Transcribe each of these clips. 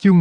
Chương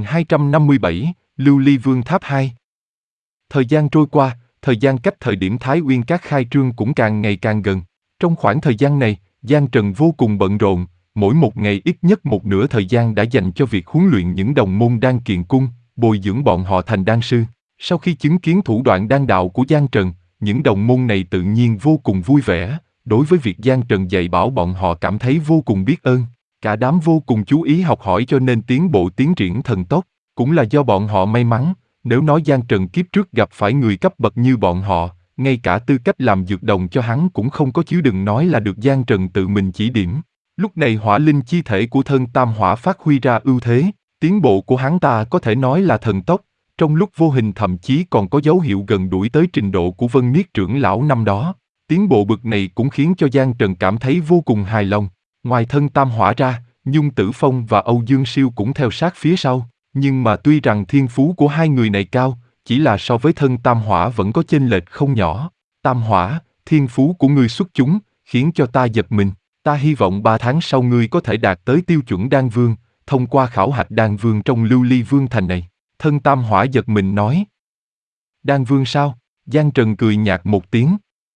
1257, Lưu Ly Vương Tháp 2. Thời gian trôi qua, thời gian cách thời điểm Thái Uyên Các khai trương cũng càng ngày càng gần. Trong khoảng thời gian này, Giang Trần vô cùng bận rộn, mỗi một ngày ít nhất một nửa thời gian đã dành cho việc huấn luyện những đồng môn đan kiền cung, bồi dưỡng bọn họ thành đan sư. Sau khi chứng kiến thủ đoạn đan đạo của Giang Trần, những đồng môn này tự nhiên vô cùng vui vẻ, đối với việc Giang Trần dạy bảo bọn họ cảm thấy vô cùng biết ơn. Cả đám vô cùng chú ý học hỏi cho nên tiến bộ tiến triển thần tốc, cũng là do bọn họ may mắn. Nếu nói Giang Trần kiếp trước gặp phải người cấp bậc như bọn họ, ngay cả tư cách làm dược đồng cho hắn cũng không có, chứ đừng nói là được Giang Trần tự mình chỉ điểm. Lúc này hỏa linh chi thể của thân tam hỏa phát huy ra ưu thế, tiến bộ của hắn ta có thể nói là thần tốc, trong lúc vô hình thậm chí còn có dấu hiệu gần đuổi tới trình độ của Vân Niết trưởng lão năm đó. Tiến bộ bực này cũng khiến cho Giang Trần cảm thấy vô cùng hài lòng. Ngoài thân tam hỏa ra, Nhung Tử Phong và Âu Dương Siêu cũng theo sát phía sau. Nhưng mà tuy rằng thiên phú của hai người này cao, chỉ là so với thân tam hỏa vẫn có chênh lệch không nhỏ. Tam hỏa, thiên phú của ngươi xuất chúng, khiến cho ta giật mình. Ta hy vọng 3 tháng sau ngươi có thể đạt tới tiêu chuẩn đan vương, thông qua khảo hạch đan vương trong Lưu Ly Vương thành này. Thân tam hỏa giật mình nói. Đan vương sao? Giang Trần cười nhạt một tiếng.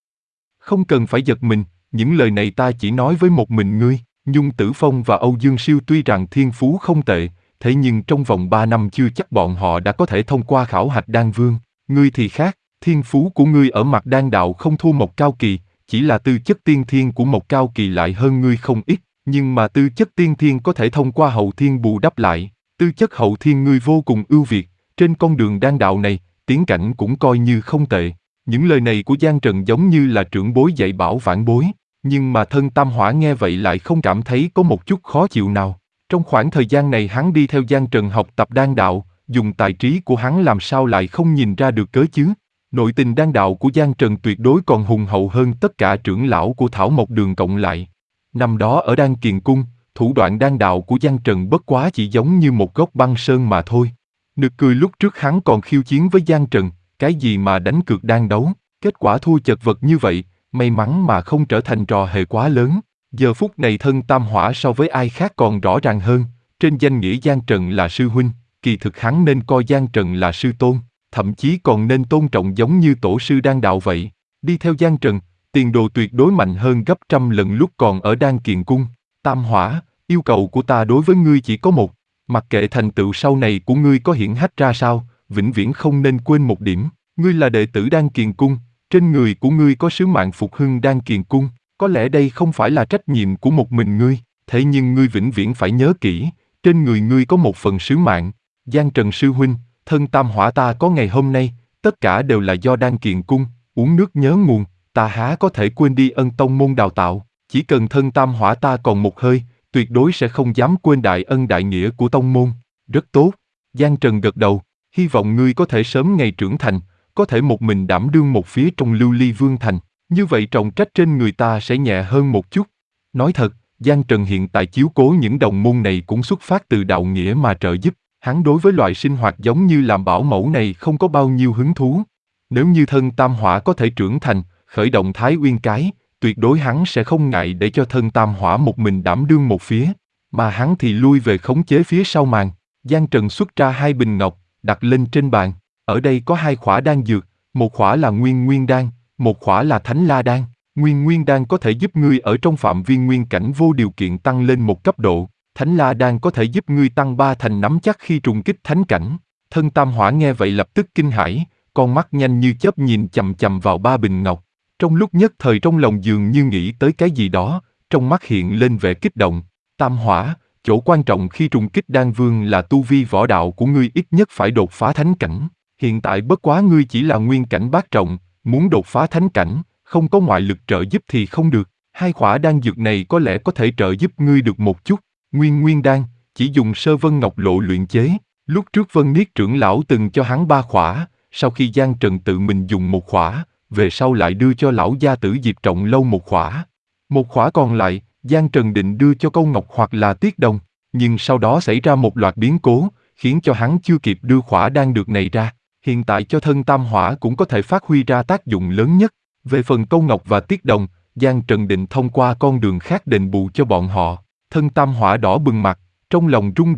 Không cần phải giật mình, những lời này ta chỉ nói với một mình ngươi. Nhung Tử Phong và Âu Dương Siêu tuy rằng thiên phú không tệ, thế nhưng trong vòng 3 năm chưa chắc bọn họ đã có thể thông qua khảo hạch đan vương. Ngươi thì khác, thiên phú của ngươi ở mặt đan đạo không thua Mộc Cao Kỳ, chỉ là tư chất tiên thiên của Mộc Cao Kỳ lại hơn ngươi không ít, nhưng mà tư chất tiên thiên có thể thông qua hậu thiên bù đắp lại. Tư chất hậu thiên ngươi vô cùng ưu việt, trên con đường đan đạo này, tiến cảnh cũng coi như không tệ. Những lời này của Giang Trần giống như là trưởng bối dạy bảo vãn bối, nhưng mà thân tam hỏa nghe vậy lại không cảm thấy có một chút khó chịu nào. Trong khoảng thời gian này hắn đi theo Giang Trần học tập đan đạo, dùng tài trí của hắn làm sao lại không nhìn ra được cớ chứ. Nội tình đan đạo của Giang Trần tuyệt đối còn hùng hậu hơn tất cả trưởng lão của Thảo Mộc Đường cộng lại. Năm đó ở Đan Kiền Cung, thủ đoạn đan đạo của Giang Trần bất quá chỉ giống như một gốc băng sơn mà thôi. Nực cười lúc trước hắn còn khiêu chiến với Giang Trần, cái gì mà đánh cược đan đấu, kết quả thua chật vật như vậy, may mắn mà không trở thành trò hề quá lớn. Giờ phút này thân tam hỏa so với ai khác còn rõ ràng hơn, trên danh nghĩa Giang Trần là sư huynh, kỳ thực hắn nên coi Giang Trần là sư tôn, thậm chí còn nên tôn trọng giống như tổ sư đan đạo vậy. Đi theo Giang Trần, tiền đồ tuyệt đối mạnh hơn gấp trăm lần lúc còn ở Đan Kiền Cung. Tam hỏa, yêu cầu của ta đối với ngươi chỉ có một, mặc kệ thành tựu sau này của ngươi có hiển hách ra sao, vĩnh viễn không nên quên một điểm, ngươi là đệ tử Đan Kiền Cung, trên người của ngươi có sứ mạng phục hưng Đan Kiền Cung. Có lẽ đây không phải là trách nhiệm của một mình ngươi, thế nhưng ngươi vĩnh viễn phải nhớ kỹ, trên người ngươi có một phần sứ mạng. Giang Trần sư huynh, thân tam hỏa ta có ngày hôm nay, tất cả đều là do Đan Kiền Cung, uống nước nhớ nguồn, ta há có thể quên đi ân tông môn đào tạo, chỉ cần thân tam hỏa ta còn một hơi, tuyệt đối sẽ không dám quên đại ân đại nghĩa của tông môn. Rất tốt, Giang Trần gật đầu, hy vọng ngươi có thể sớm ngày trưởng thành, có thể một mình đảm đương một phía trong Lưu Ly Vương thành. Như vậy trọng trách trên người ta sẽ nhẹ hơn một chút. Nói thật, Giang Trần hiện tại chiếu cố những đồng môn này cũng xuất phát từ đạo nghĩa mà trợ giúp. Hắn đối với loại sinh hoạt giống như làm bảo mẫu này không có bao nhiêu hứng thú. Nếu như thân tam hỏa có thể trưởng thành, khởi động Thái Uyên Cái, tuyệt đối hắn sẽ không ngại để cho thân tam hỏa một mình đảm đương một phía, mà hắn thì lui về khống chế phía sau màn. Giang Trần xuất ra 2 bình ngọc, đặt lên trên bàn. Ở đây có 2 khỏa đan dược, một khỏa là Nguyên Nguyên đan, một khỏa là Thánh La đan. Nguyên Nguyên đan có thể giúp ngươi ở trong phạm vi nguyên cảnh vô điều kiện tăng lên một cấp độ. Thánh La đan có thể giúp ngươi tăng 3 thành nắm chắc khi trùng kích thánh cảnh. Thân tam hỏa nghe vậy lập tức kinh hãi, con mắt nhanh như chớp nhìn chằm chằm vào 3 bình ngọc. Trong lúc nhất thời trong lòng dường như nghĩ tới cái gì đó, trong mắt hiện lên vẻ kích động. Tam hỏa, chỗ quan trọng khi trùng kích đan vương là tu vi võ đạo của ngươi ít nhất phải đột phá thánh cảnh. Hiện tại bất quá ngươi chỉ là nguyên cảnh bát trọng, muốn đột phá thánh cảnh, không có ngoại lực trợ giúp thì không được. 2 khỏa đan dược này có lẽ có thể trợ giúp ngươi được một chút. Nguyên Nguyên đan, chỉ dùng Sơ Vân Ngọc Lộ luyện chế. Lúc trước Vân Niết trưởng lão từng cho hắn 3 khỏa, sau khi Giang Trần tự mình dùng 1 khỏa, về sau lại đưa cho lão gia tử Diệp Trọng Lâu 1 khỏa. 1 khỏa còn lại, Giang Trần định đưa cho Câu Ngọc hoặc là Tiết Đồng, nhưng sau đó xảy ra một loạt biến cố, khiến cho hắn chưa kịp đưa khỏa đan dược này ra. Hiện tại cho thân tam hỏa cũng có thể phát huy ra tác dụng lớn nhất. Về phần Câu Ngọc và Tiết Đồng, Giang Trần định thông qua con đường khác đền bù cho bọn họ. Thân tam hỏa đỏ bừng mặt, trong lòng rung động,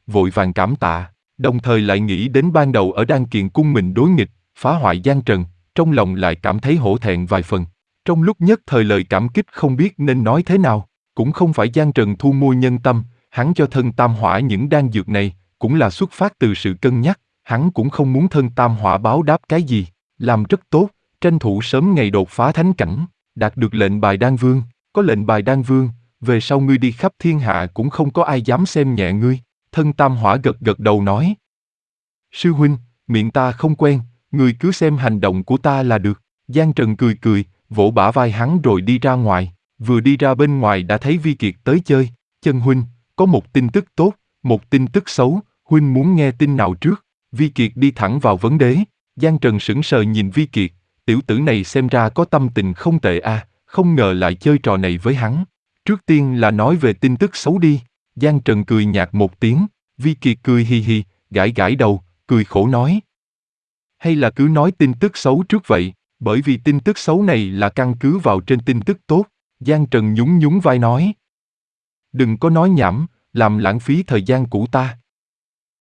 vội vàng cảm tạ, đồng thời lại nghĩ đến ban đầu ở Đan Kiền cung mình đối nghịch, phá hoại Giang Trần, trong lòng lại cảm thấy hổ thẹn vài phần. Trong lúc nhất thời lời cảm kích không biết nên nói thế nào, cũng không phải Giang Trần thu mua nhân tâm, hắn cho thân tam hỏa những đan dược này, cũng là xuất phát từ sự cân nhắc, hắn cũng không muốn thân tam hỏa báo đáp cái gì, làm rất tốt, tranh thủ sớm ngày đột phá thánh cảnh, đạt được lệnh bài đan vương, có lệnh bài đan vương, về sau ngươi đi khắp thiên hạ cũng không có ai dám xem nhẹ ngươi. Thân tam hỏa gật gật đầu nói. Sư huynh, miệng ta không quen, ngươi cứ xem hành động của ta là được. Giang Trần cười cười, vỗ bả vai hắn rồi đi ra ngoài, vừa đi ra bên ngoài đã thấy Vi Kiệt tới chơi. Chân huynh, có một tin tức tốt, một tin tức xấu, huynh muốn nghe tin nào trước? Vi Kiệt đi thẳng vào vấn đề. Giang Trần sững sờ nhìn Vi Kiệt, tiểu tử này xem ra có tâm tình không tệ à, không ngờ lại chơi trò này với hắn. Trước tiên là nói về tin tức xấu đi. Giang Trần cười nhạt một tiếng, Vi Kiệt cười hi hi, gãi gãi đầu, cười khổ nói. Hay là cứ nói tin tức xấu trước vậy, bởi vì tin tức xấu này là căn cứ vào trên tin tức tốt. Giang Trần nhún nhún vai nói. Đừng có nói nhảm, làm lãng phí thời gian của ta.